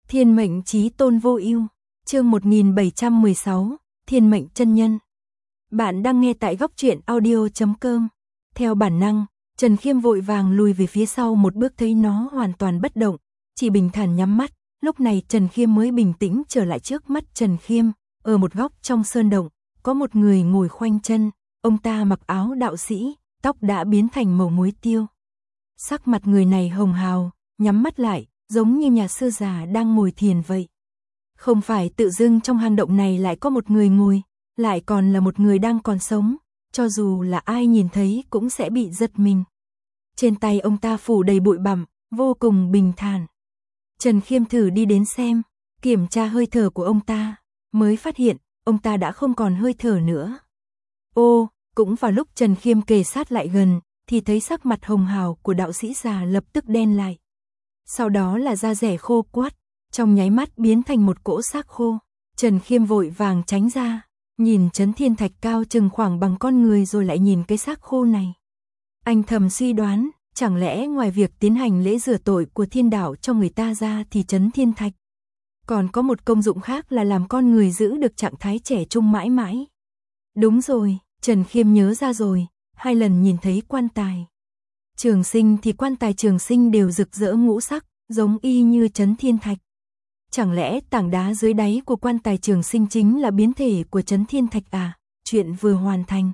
Thiên mệnh chí tôn vô ưu, chương 1716, Thiên mệnh chân nhân. Bạn đang nghe tại góc truyện audio.com. Theo bản năng, Trần Khiêm vội vàng lùi về phía sau một bước, thấy nó hoàn toàn bất động, chỉ bình thản nhắm mắt. Lúc này Trần Khiêm mới bình tĩnh trở lại. Trước mắt Trần Khiêm, ở một góc trong sơn động, có một người ngồi khoanh chân. Ông ta mặc áo đạo sĩ, tóc đã biến thành màu muối tiêu. Sắc mặt người này hồng hào, nhắm mắt lại, giống như nhà sư già đang ngồi thiền vậy. Không phải tự dưng trong hang động này lại có một người ngồi, lại còn là một người đang còn sống, cho dù là ai nhìn thấy cũng sẽ bị giật mình. Trên tay ông ta phủ đầy bụi bặm, vô cùng bình thản. Trần Khiêm thử đi đến xem, kiểm tra hơi thở của ông ta, mới phát hiện ông ta đã không còn hơi thở nữa. Ô, cũng vào lúc Trần Khiêm kề sát lại gần, thì thấy sắc mặt hồng hào của đạo sĩ già lập tức đen lại. Sau đó là da rẻ khô quắt, trong nháy mắt biến thành một cỗ xác khô. Trần Khiêm vội vàng tránh ra, nhìn chấn thiên thạch cao chừng khoảng bằng con người rồi lại nhìn cái xác khô này. Anh thầm suy đoán, chẳng lẽ ngoài việc tiến hành lễ rửa tội của thiên đạo cho người ta ra thì chấn thiên thạch còn có một công dụng khác là làm con người giữ được trạng thái trẻ trung mãi mãi. Đúng rồi, Trần Khiêm nhớ ra rồi, 2 lần nhìn thấy quan tài Trường Sinh thì quan tài Trường Sinh đều rực rỡ ngũ sắc, giống y như chấn thiên thạch. Chẳng lẽ tảng đá dưới đáy của quan tài Trường Sinh chính là biến thể của chấn thiên thạch à? Chuyện vừa hoàn thành.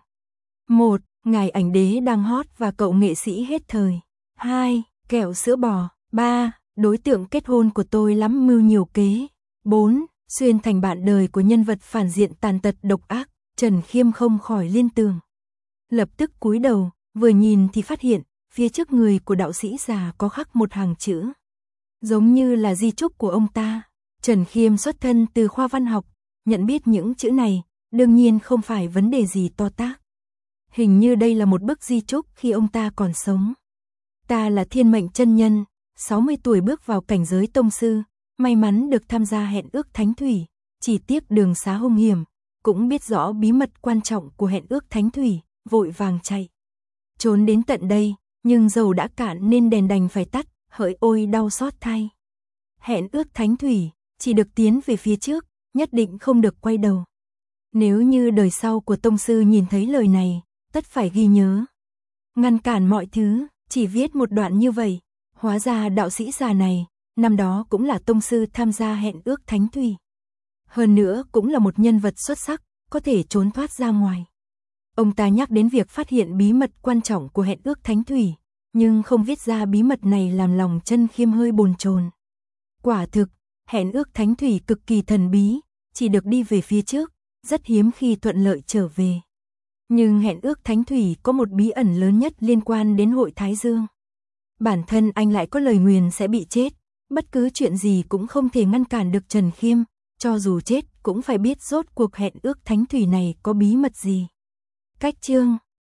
1. Ngài ảnh đế đang hot và cậu nghệ sĩ hết thời. 2. Kẹo sữa bò. 3. Đối tượng kết hôn của tôi lắm mưu nhiều kế. 4. Xuyên thành bạn đời của nhân vật phản diện tàn tật độc ác. Trần Khiêm không khỏi liên tưởng. Lập tức cúi đầu, vừa nhìn thì phát hiện phía trước người của đạo sĩ già có khắc một hàng chữ, giống như là di chúc của ông ta. Trần Khiêm xuất thân từ khoa văn học, nhận biết những chữ này, đương nhiên không phải vấn đề gì to tát. Hình như đây là một bức di chúc khi ông ta còn sống. Ta là thiên mệnh chân nhân, 60 tuổi bước vào cảnh giới tông sư, may mắn được tham gia hẹn ước thánh thủy, chỉ tiếc đường xá hung hiểm, cũng biết rõ bí mật quan trọng của hẹn ước thánh thủy, vội vàng chạy trốn đến tận đây, nhưng dầu đã cạn nên đèn đành phải tắt, hỡi ôi đau xót thay. Hẹn ước thánh thủy, chỉ được tiến về phía trước, nhất định không được quay đầu. Nếu như đời sau của tông sư nhìn thấy lời này, tất phải ghi nhớ. Ngăn cản mọi thứ, chỉ viết một đoạn như vậy. Hóa ra đạo sĩ già này, năm đó cũng là tông sư tham gia hẹn ước thánh thủy. Hơn nữa cũng là một nhân vật xuất sắc, có thể trốn thoát ra ngoài. Ông ta nhắc đến việc phát hiện bí mật quan trọng của hẹn ước thánh thủy, nhưng không viết ra bí mật này làm lòng Trần Khiêm hơi bồn chồn. Quả thực, hẹn ước thánh thủy cực kỳ thần bí, chỉ được đi về phía trước, rất hiếm khi thuận lợi trở về. Nhưng hẹn ước thánh thủy có một bí ẩn lớn nhất liên quan đến hội Thái Dương. Bản thân anh lại có lời nguyền sẽ bị chết, bất cứ chuyện gì cũng không thể ngăn cản được Trần Khiêm, cho dù chết cũng phải biết rốt cuộc hẹn ước thánh thủy này có bí mật gì. Cách chương